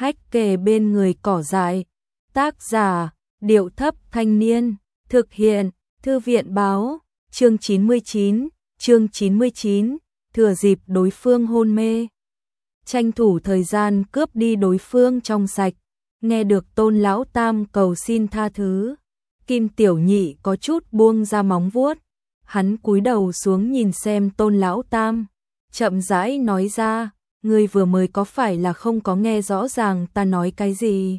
hách kề bên người cỏ dại. Tác giả, Điệu Thấp Thanh Niên. Thực hiện, Thư viện báo. Chương 99, thừa dịp đối phương hôn mê. Tranh thủ thời gian cướp đi đối phương trong sạch. Nghe được Tôn Lão Tam cầu xin tha thứ, Kim Tiểu Nhị có chút buông ra móng vuốt. Hắn cúi đầu xuống nhìn xem Tôn Lão Tam, chậm rãi nói ra, ngươi vừa mới có phải là không có nghe rõ ràng ta nói cái gì?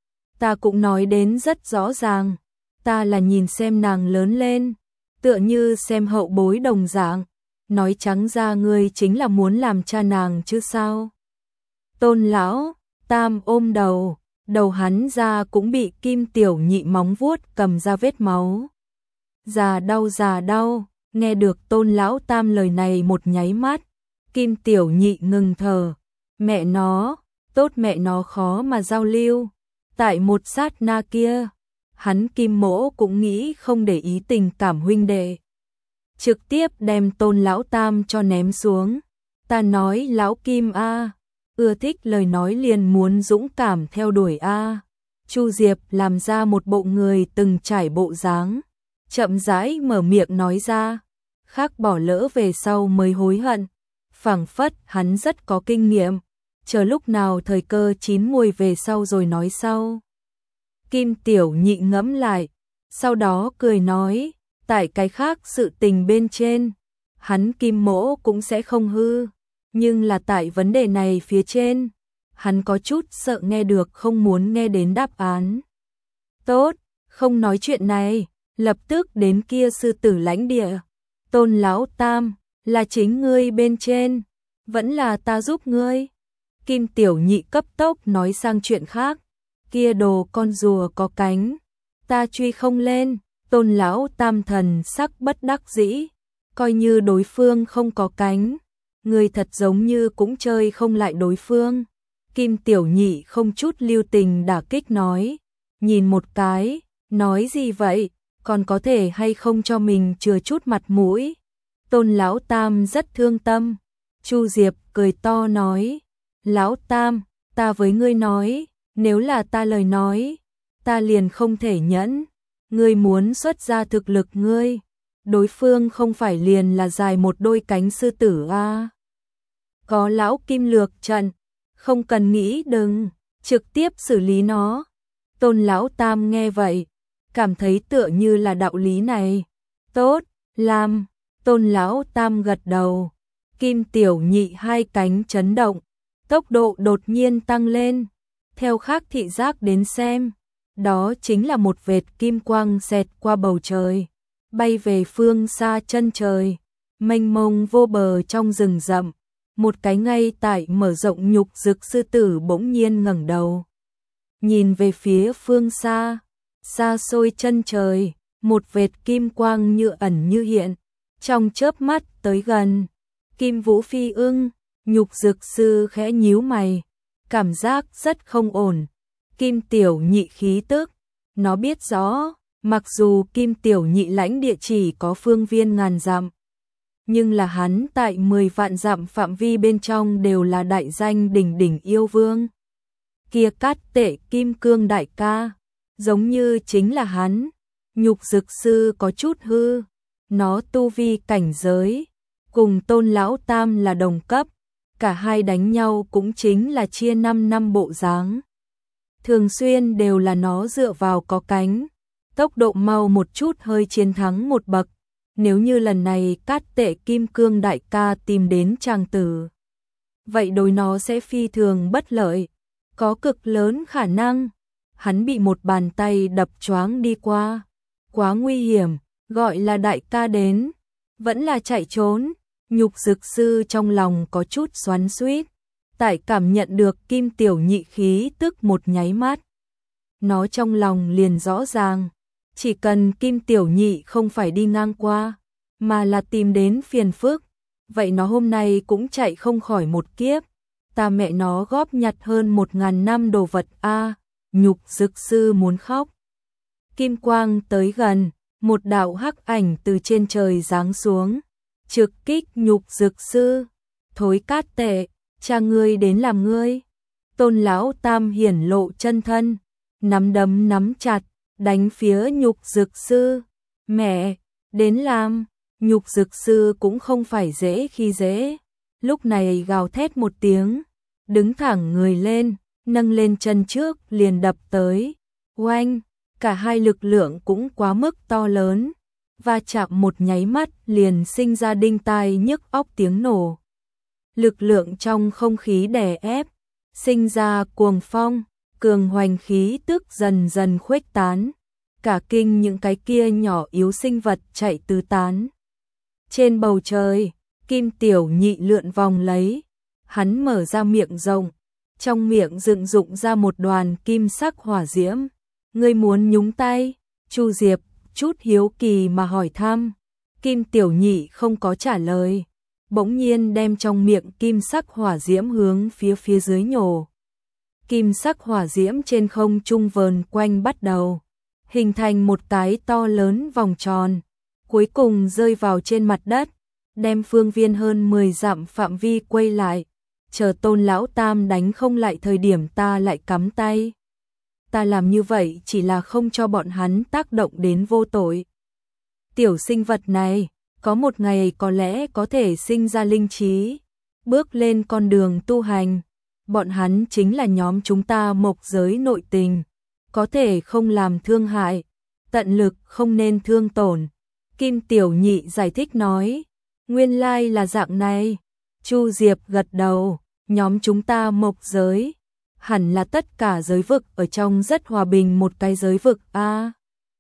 Ta cũng nói đến rất rõ ràng, ta là nhìn xem nàng lớn lên, tựa như xem hậu bối đồng dạng, nói trắng ra ngươi chính là muốn làm cha nàng chứ sao? Tôn Lão Tam ôm đầu, đầu hắn ra cũng bị Kim Tiểu Nhị móng vuốt cầm ra vết máu. Già đau, nghe được Tôn Lão Tam lời này một nháy mắt, Kim Tiểu Nhị ngừng thở, mẹ nó, tốt mẹ nó khó mà giao lưu. Tại một sát na kia, hắn Kim Mỗ cũng nghĩ không để ý tình cảm huynh đệ, trực tiếp đem Tôn Lão Tam cho ném xuống. Ta nói Lão Kim a, ưa thích lời nói liền muốn dũng cảm theo đuổi a. Chu Diệp làm ra một bộ người từng trải bộ dáng, chậm rãi mở miệng nói ra, khác bỏ lỡ về sau mới hối hận. Phảng phất hắn rất có kinh nghiệm, chờ lúc nào thời cơ chín muồi về sau rồi nói sau. Kim Tiểu Nhị ngẫm lại, sau đó cười nói, tại cái khác sự tình bên trên, hắn Kim Mỗ cũng sẽ không hư, nhưng là tại vấn đề này phía trên, hắn có chút sợ nghe được không muốn nghe đến đáp án. Tốt, không nói chuyện này, lập tức đến kia sư tử lãnh địa. Tôn Lão Tam, là chính ngươi bên trên, vẫn là ta giúp ngươi? Kim Tiểu Nhị cấp tốc nói sang chuyện khác, kia đồ con rùa có cánh, ta truy không lên. Tôn Lão Tam thần sắc bất đắc dĩ, coi như đối phương không có cánh, ngươi thật giống như cũng chơi không lại đối phương. Kim Tiểu Nhị không chút lưu tình đả kích nói, nhìn một cái, nói gì vậy, còn có thể hay không cho mình chừa chút mặt mũi? Tôn Lão Tam rất thương tâm. Chu Diệp cười to nói, Lão Tam, ta với ngươi nói, nếu là ta lời nói, ta liền không thể nhẫn. Ngươi muốn xuất ra thực lực ngươi, đối phương không phải liền là dài một đôi cánh sư tử a. Có Lão Kim lược trận, không cần nghĩ đừng, trực tiếp xử lý nó. Tôn Lão Tam nghe vậy, cảm thấy tựa như là đạo lý này. Tốt, làm. Tôn Lão Tam gật đầu. Kim Tiểu Nhị hai cánh chấn động, tốc độ đột nhiên tăng lên. Theo khác thị giác đến xem, đó chính là một vệt kim quang xẹt qua bầu trời, bay về phương xa chân trời, mênh mông vô bờ trong rừng rậm. Một cái ngay tại mở rộng nhục dực sư tử bỗng nhiên ngẩng đầu, nhìn về phía phương xa, xa xôi chân trời, một vệt kim quang như ẩn như hiện, trong chớp mắt tới gần. Kim Vũ Phi Ưng, nhục dực sư khẽ nhíu mày, cảm giác rất không ổn. Kim Tiểu Nhị khí tức, nó biết rõ, mặc dù Kim Tiểu Nhị lãnh địa chỉ có phương viên ngàn dặm, nhưng là hắn tại 10 vạn dặm phạm vi bên trong đều là đại danh đỉnh đỉnh yêu vương. Kia Cát Tệ Kim Cương đại ca, giống như chính là hắn. Nhục dực sư có chút hư, nó tu vi cảnh giới cùng Tôn Lão Tam là đồng cấp, cả hai đánh nhau cũng chính là chia 5 năm bộ dáng. Thường xuyên đều là nó dựa vào có cánh, tốc độ mau một chút hơi chiến thắng một bậc. Nếu như lần này Cát Tệ Kim Cương đại ca tìm đến chàng tử, vậy đối nó sẽ phi thường bất lợi, có cực lớn khả năng hắn bị một bàn tay đập choáng đi qua. Quá nguy hiểm, gọi là đại ca đến, vẫn là chạy trốn. Nhục dực sư trong lòng có chút xoắn xuýt, tại cảm nhận được Kim Tiểu Nhị khí tức một nháy mắt, nó trong lòng liền rõ ràng, chỉ cần Kim Tiểu Nhị không phải đi ngang qua, mà là tìm đến phiền phức, vậy nó hôm nay cũng chạy không khỏi một kiếp. Ta mẹ nó góp nhặt hơn 1000 năm đồ vật a. Nhục dực sư muốn khóc. Kim quang tới gần, một đạo hắc ảnh từ trên trời giáng xuống, trực kích nhục dực sư. Thối Cát Tệ, cha ngươi đến làm ngươi. Tôn lão tam hiển lộ chân thân, nắm đấm nắm chặt, đánh phía Nhục Dực sư. Mẹ, đến làm, Nhục Dực sư cũng không phải dễ khi dễ. Lúc này gào thét một tiếng, đứng thẳng người lên, nâng lên chân trước liền đập tới. Oanh, cả hai lực lượng cũng quá mức to lớn, va chạm một nháy mắt liền sinh ra đinh tai nhức óc tiếng nổ. Lực lượng trong không khí đè ép, sinh ra cuồng phong, cường hoành khí tức dần dần khuếch tán, cả kinh những cái kia nhỏ yếu sinh vật chạy tứ tán. Trên bầu trời, Kim Tiểu Nhị lượn vòng lấy, hắn mở ra miệng rộng, trong miệng dựng dụng ra một đoàn kim sắc hỏa diễm. Ngươi muốn nhúng tay? Chu Diệp chút hiếu kỳ mà hỏi thăm. Kim Tiểu Nhị không có trả lời, bỗng nhiên đem trong miệng kim sắc hỏa diễm hướng phía dưới nhổ. Kim sắc hỏa diễm trên không trung vờn quanh bắt đầu, hình thành một cái to lớn vòng tròn, cuối cùng rơi vào trên mặt đất, đem phương viên hơn 10 dặm phạm vi quay lại. Chờ Tôn lão tam đánh không lại thời điểm ta lại cắm tay. Ta làm như vậy chỉ là không cho bọn hắn tác động đến vô tội. Tiểu sinh vật này, có một ngày có lẽ có thể sinh ra linh trí, bước lên con đường tu hành. Bọn hắn chính là nhóm chúng ta mộc giới nội tình, có thể không làm thương hại, tận lực không nên thương tổn. Kim Tiểu Nhị giải thích nói, nguyên lai là dạng này. Chu Diệp gật đầu, nhóm chúng ta mộc giới, hẳn là tất cả giới vực ở trong rất hòa bình một cái giới vực a.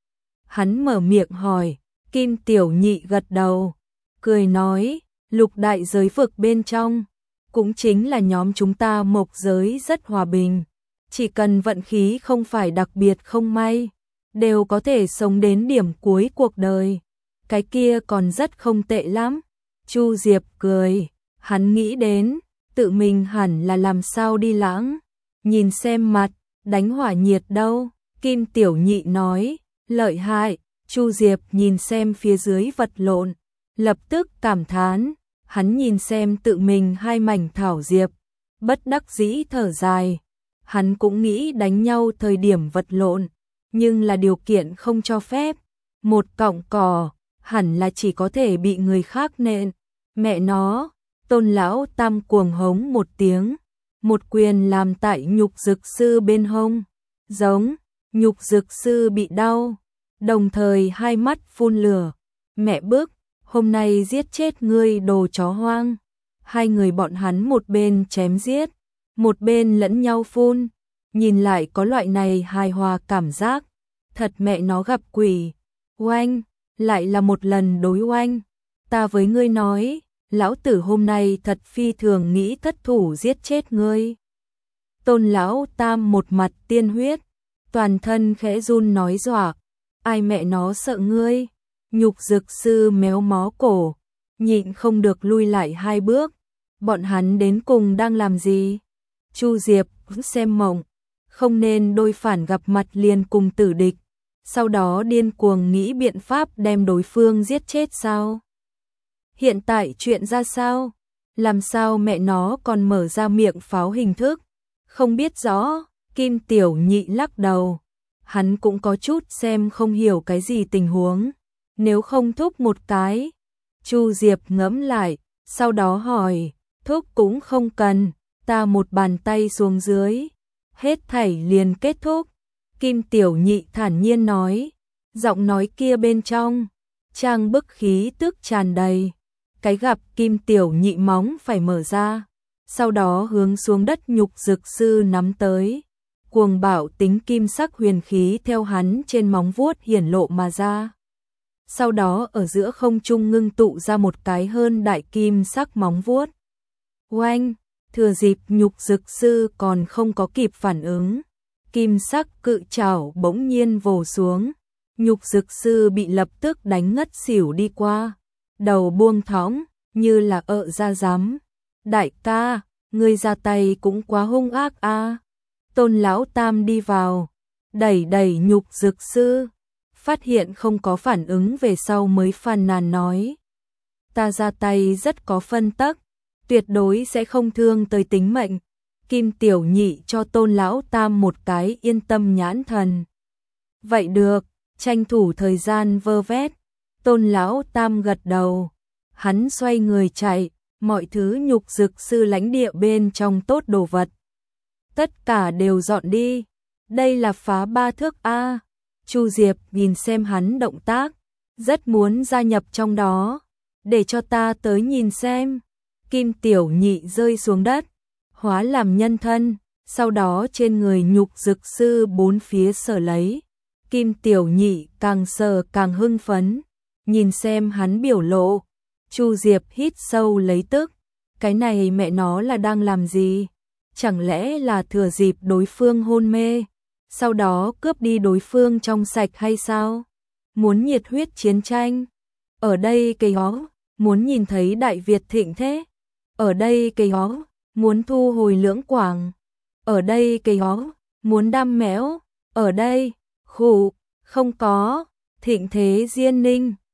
Hắn mở miệng hỏi, Kim Tiểu Nhị gật đầu, cười nói, lục đại giới vực bên trong, cũng chính là nhóm chúng ta mộc giới rất hòa bình, chỉ cần vận khí không phải đặc biệt không may, đều có thể sống đến điểm cuối cuộc đời, cái kia còn rất không tệ lắm. Chu Diệp cười, hắn nghĩ đến, tự mình hẳn là làm sao đi lãng, nhìn xem mặt, đánh hỏa nhiệt đâu. Kim Tiểu Nhị nói, lợi hại. Chu Diệp nhìn xem phía dưới vật lộn, lập tức cảm thán, hắn nhìn xem tự mình hai mảnh thảo diệp, bất đắc dĩ thở dài. Hắn cũng nghĩ đánh nhau thời điểm vật lộn, nhưng là điều kiện không cho phép. Một cọng cỏ, hẳn là chỉ có thể bị người khác nện. Mẹ nó, Tôn lão tam cuồng hống một tiếng, một quyền làm tại Nhục Dực sư bên hông, giống, Nhục Dực sư bị đau, đồng thời hai mắt phun lửa. Mẹ bức, hôm nay giết chết ngươi đồ chó hoang. Hai người bọn hắn một bên chém giết, một bên lẫn nhau phun, nhìn lại có loại này hài hòa cảm giác, thật mẹ nó gặp quỷ. Oanh, lại là một lần đối oanh, ta với ngươi nói, lão tử hôm nay thật phi thường nghĩ thất thủ giết chết ngươi. Tôn lão tam một mặt tiên huyết, toàn thân khẽ run nói dọa, ai mẹ nó sợ ngươi. Nhục Dực sư méo mó cổ, nhịn không được lui lại hai bước. Bọn hắn đến cùng đang làm gì? Chu Diệp xem mộng, không nên đôi phản gặp mặt liền cùng tử địch, sau đó điên cuồng nghĩ biện pháp đem đối phương giết chết sao? Hiện tại chuyện ra sao? Làm sao mẹ nó còn mở ra miệng pháo hình thức? Không biết rõ. Kim Tiểu Nhị lắc đầu, hắn cũng có chút xem không hiểu cái gì tình huống, nếu không thúc một cái. Chu Diệp ngẫm lại, sau đó hỏi, thúc cũng không cần, ta một bàn tay xuống dưới, hết thảy liền kết thúc. Kim Tiểu Nhị thản nhiên nói, giọng nói kia bên trong trang bức khí tức tràn đầy. Cái gặp Kim Tiểu Nhị móng phải mở ra, sau đó hướng xuống đất Nhục Dực sư nắm tới. Cuồng bạo tính kim sắc huyền khí theo hắn trên móng vuốt hiển lộ mà ra. Sau đó ở giữa không trung ngưng tụ ra một cái hơn đại kim sắc móng vuốt. Oanh, thừa dịp Nhục Dực sư còn không có kịp phản ứng, kim sắc cự trảo bỗng nhiên vồ xuống. Nhục Dực sư bị lập tức đánh ngất xỉu đi qua, đầu buông thõng như là ra dám. Đại ca, ngươi ra tay cũng quá hung ác a. Tôn lão tam đi vào, đẩy đẩy Nhục Dực sư, phát hiện không có phản ứng về sau mới phàn nàn nói, ta ra tay rất có phân tắc, tuyệt đối sẽ không thương tới tính mệnh. Kim Tiểu Nhị cho Tôn Lão Tam một cái yên tâm nhãn thần. Vậy được, tranh thủ thời gian vơ vét. Tôn Lão Tam gật đầu. Hắn xoay người chạy, mọi thứ nhục dực sư lãnh địa bên trong tốt đồ vật. Tất cả đều dọn đi. Đây là phá 3 thước A. Chu Diệp nhìn xem hắn động tác, rất muốn gia nhập trong đó. Để cho ta tới nhìn xem. Kim Tiểu Nhị rơi xuống đất, hóa làm nhân thân, sau đó trên người nhục dực sư bốn phía sở lấy. Kim Tiểu Nhị càng sờ càng hưng phấn, nhìn xem hắn biểu lộ. Chu Diệp hít sâu lấy tức, cái này mẹ nó là đang làm gì? Chẳng lẽ là thừa dịp đối phương hôn mê, sau đó cướp đi đối phương trong sạch hay sao? Muốn nhiệt huyết chiến tranh? Ở đây cây hó, muốn nhìn thấy Đại Việt thịnh thế? Ở đây cây hó, muốn thu hồi Lưỡng Quảng? Ở đây cây hó, muốn đam mẽo? Ở đây, khụ, không có, thịnh thế Diên Ninh.